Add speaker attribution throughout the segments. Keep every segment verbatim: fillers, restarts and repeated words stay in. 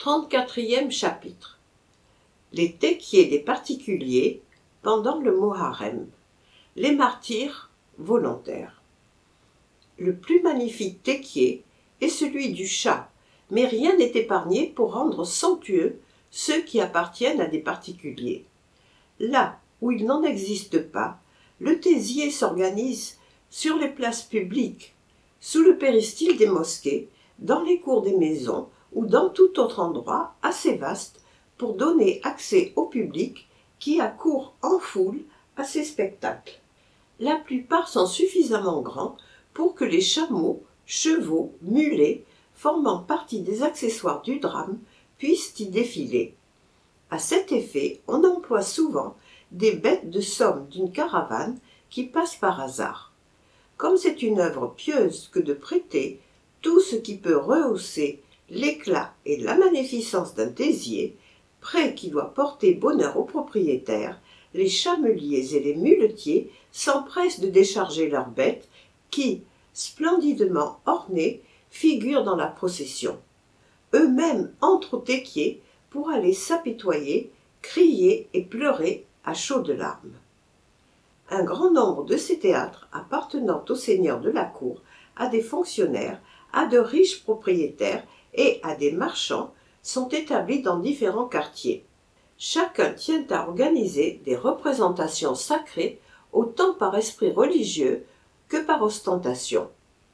Speaker 1: trente-quatrième chapitre. Les tekiers des particuliers pendant le Moharrem. Les martyrs volontaires. Le plus magnifique tekier est celui du Shah, mais rien n'est épargné pour rendre somptueux ceux qui appartiennent à des particuliers. Là où il n'en existe pas, le tésier s'organise sur les places publiques, sous le péristyle des mosquées, dans les cours des maisons ou dans tout autre endroit assez vaste pour donner accès au public qui accourt en foule à ces spectacles. La plupart sont suffisamment grands pour que les chameaux, chevaux, mulets, formant partie des accessoires du drame, puissent y défiler. À cet effet, on emploie souvent des bêtes de somme d'une caravane qui passe par hasard. Comme c'est une œuvre pieuse que de prêter tout ce qui peut rehausser l'éclat et la magnificence d'un tésier, prêt qui doit porter bonheur aux propriétaires, les chameliers et les muletiers s'empressent de décharger leurs bêtes qui, splendidement ornées, figurent dans la procession. Eux-mêmes entrent au tekier pour aller s'apitoyer, crier et pleurer à chaudes larmes. Un grand nombre de ces théâtres appartenant aux seigneurs de la cour, à des fonctionnaires, à de riches propriétaires et à des marchands sont établis dans différents quartiers. Chacun tient à organiser des représentations sacrées autant par esprit religieux que par ostentation.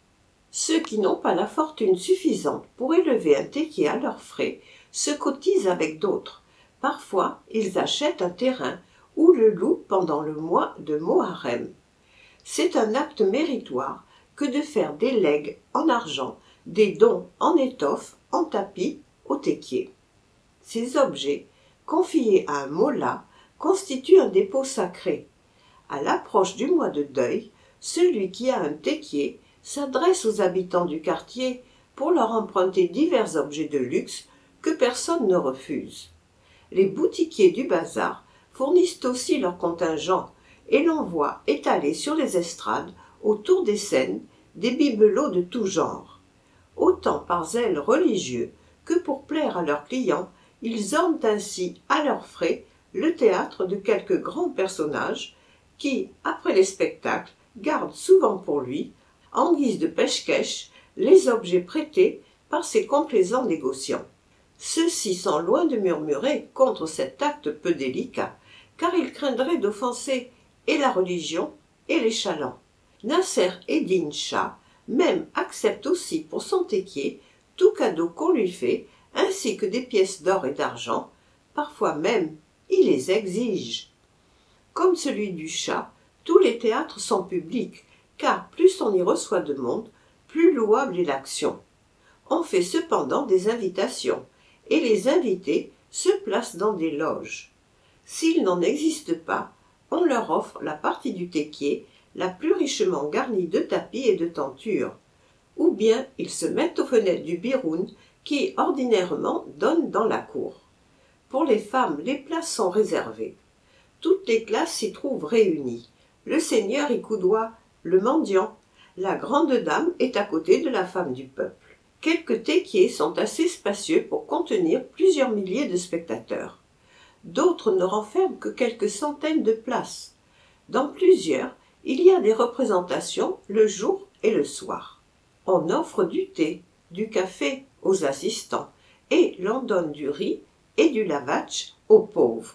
Speaker 1: Ceux qui n'ont pas la fortune suffisante pour élever un tekier à leurs frais se cotisent avec d'autres. Parfois, ils achètent un terrain ou le louent pendant le mois de Moharrem. C'est un acte méritoire que de faire des legs en argent, des dons en étoffe, en tapis, au tekier. Ces objets, confiés à un mollah, constituent un dépôt sacré. À l'approche du mois de deuil, celui qui a un tekier s'adresse aux habitants du quartier pour leur emprunter divers objets de luxe que personne ne refuse. Les boutiquiers du bazar fournissent aussi leur contingent et l'on voit étalés sur les estrades, autour des scènes, des bibelots de tout genre. Autant par zèle religieux que pour plaire à leurs clients, ils ornent ainsi à leurs frais le théâtre de quelques grands personnages qui, après les spectacles, gardent souvent pour lui, en guise de pêche-quèche, les objets prêtés par ses complaisants négociants. Ceux-ci sont loin de murmurer contre cet acte peu délicat, car ils craindraient d'offenser et la religion et les chalands. Nasser Eddin Shah même accepte aussi pour son tekier tout cadeau qu'on lui fait, ainsi que des pièces d'or et d'argent, parfois même il les exige. Comme celui du Shah, tous les théâtres sont publics, car plus on y reçoit de monde, plus louable est l'action. On fait cependant des invitations, et les invités se placent dans des loges. S'il n'en existe pas, on leur offre la partie du tekier la plus richement garnie de tapis et de tentures, ou bien ils se mettent aux fenêtres du biroun qui ordinairement donne dans la cour. Pour les femmes, les places sont réservées. Toutes les classes s'y trouvent réunies. Le seigneur y coudoie le mendiant. La grande dame est à côté de la femme du peuple. Quelques tekiers sont assez spacieux pour contenir plusieurs milliers de spectateurs. D'autres ne renferment que quelques centaines de places. Dans plusieurs, il y a des représentations le jour et le soir. On offre du thé, du café aux assistants et l'on donne du riz et du lavatch aux pauvres.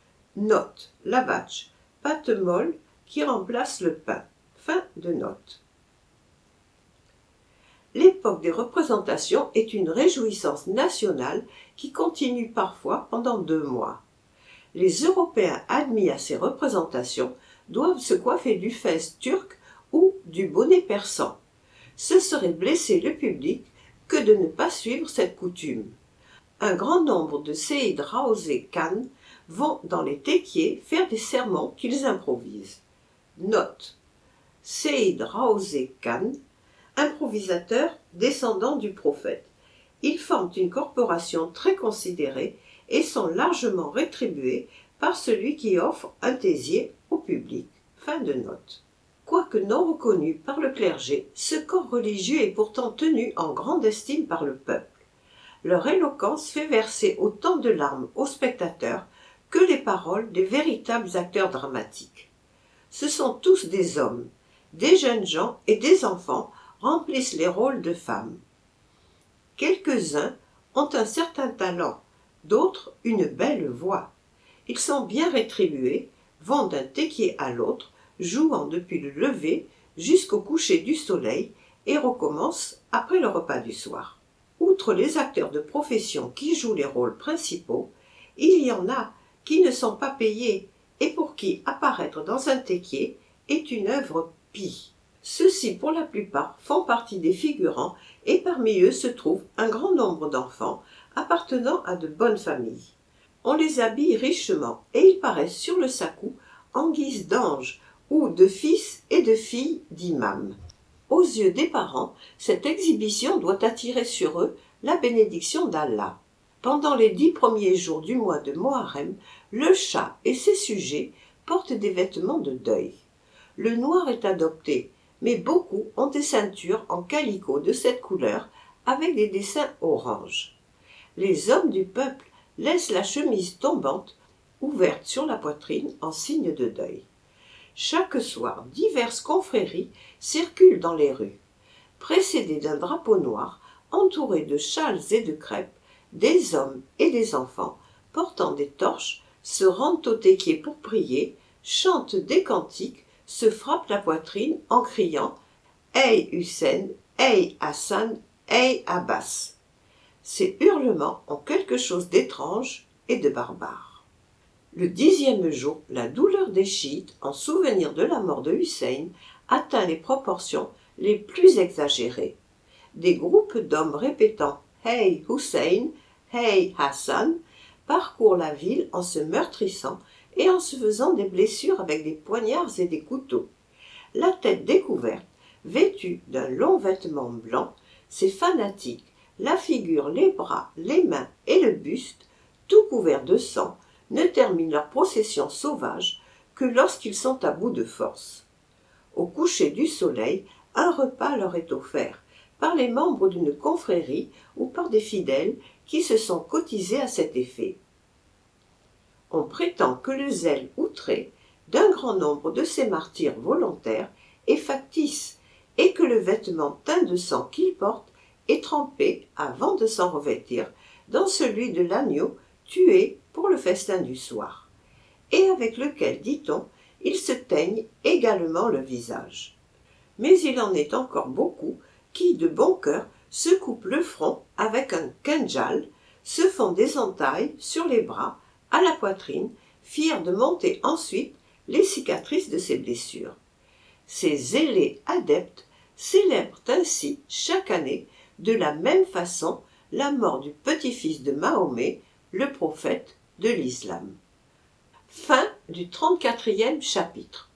Speaker 1: Note, lavatch, pâte molle qui remplace le pain. Fin de note. L'époque des représentations est une réjouissance nationale qui continue parfois pendant deux mois. Les Européens admis à ces représentations doivent se coiffer du fez turc ou du bonnet persan. Ce serait blesser le public que de ne pas suivre cette coutume. Un grand nombre de Seyyid Raouzé Khan vont dans les tekiers faire des sermons qu'ils improvisent. Note. Seyyid Raouzé Khan, improvisateur descendant du prophète. Ils forment une corporation très considérée et sont largement rétribués par celui qui offre un tésier au public. Fin de note. Quoique non reconnu par le clergé, ce corps religieux est pourtant tenu en grande estime par le peuple. Leur éloquence fait verser autant de larmes aux spectateurs que les paroles des véritables acteurs dramatiques. Ce sont tous des hommes, des jeunes gens et des enfants remplissent les rôles de femmes. Quelques-uns ont un certain talent, d'autres une belle voix. Ils sont bien rétribués, vont d'un téquier à l'autre, jouant depuis le lever jusqu'au coucher du soleil et recommencent après le repas du soir. Outre les acteurs de profession qui jouent les rôles principaux, il y en a qui ne sont pas payés et pour qui apparaître dans un téquier est une œuvre pie. Ceux-ci, pour la plupart, font partie des figurants et parmi eux se trouve un grand nombre d'enfants appartenant à de bonnes familles. On les habille richement et ils paraissent sur le sakou en guise d'anges ou de fils et de filles d'imams. Aux yeux des parents, cette exhibition doit attirer sur eux la bénédiction d'Allah. Pendant les dix premiers jours du mois de Moharrem, le Shah et ses sujets portent des vêtements de deuil. Le noir est adopté, mais beaucoup ont des ceintures en calicot de cette couleur avec des dessins orange. Les hommes du peuple laissent la chemise tombante ouverte sur la poitrine en signe de deuil. Chaque soir, diverses confréries circulent dans les rues. Précédées d'un drapeau noir, entourés de châles et de crêpes, des hommes et des enfants, portant des torches, se rendent au téquier pour prier, chantent des cantiques, se frappent la poitrine en criant « Hey Hussein, hey Hassan, hey Abbas !» Ces hurlements ont quelque chose d'étrange et de barbare. Le dixième jour, la douleur des chiites, en souvenir de la mort de Hussein, atteint les proportions les plus exagérées. Des groupes d'hommes répétant « Hey Hussein, hey Hassan !» parcourent la ville en se meurtrissant et en se faisant des blessures avec des poignards et des couteaux. La tête découverte, vêtue d'un long vêtement blanc, ces fanatiques, la figure, les bras, les mains et le buste, tout couverts de sang, ne terminent leur procession sauvage que lorsqu'ils sont à bout de force. Au coucher du soleil, un repas leur est offert par les membres d'une confrérie ou par des fidèles qui se sont cotisés à cet effet. On prétend que le zèle outré d'un grand nombre de ces martyrs volontaires est factice et que le vêtement teint de sang qu'ils portent est trempé, avant de s'en revêtir, dans celui de l'agneau tué pour le festin du soir, et avec lequel, dit-on, ils se teignent également le visage. Mais il en est encore beaucoup qui, de bon cœur, se coupent le front avec un kenjal, se font des entailles sur les bras, à la poitrine, fiers de monter ensuite les cicatrices de ces blessures. Ces zélés adeptes célèbrent ainsi chaque année, de la même façon, la mort du petit-fils de Mahomet, le prophète de l'islam. Fin du trente-quatrième chapitre.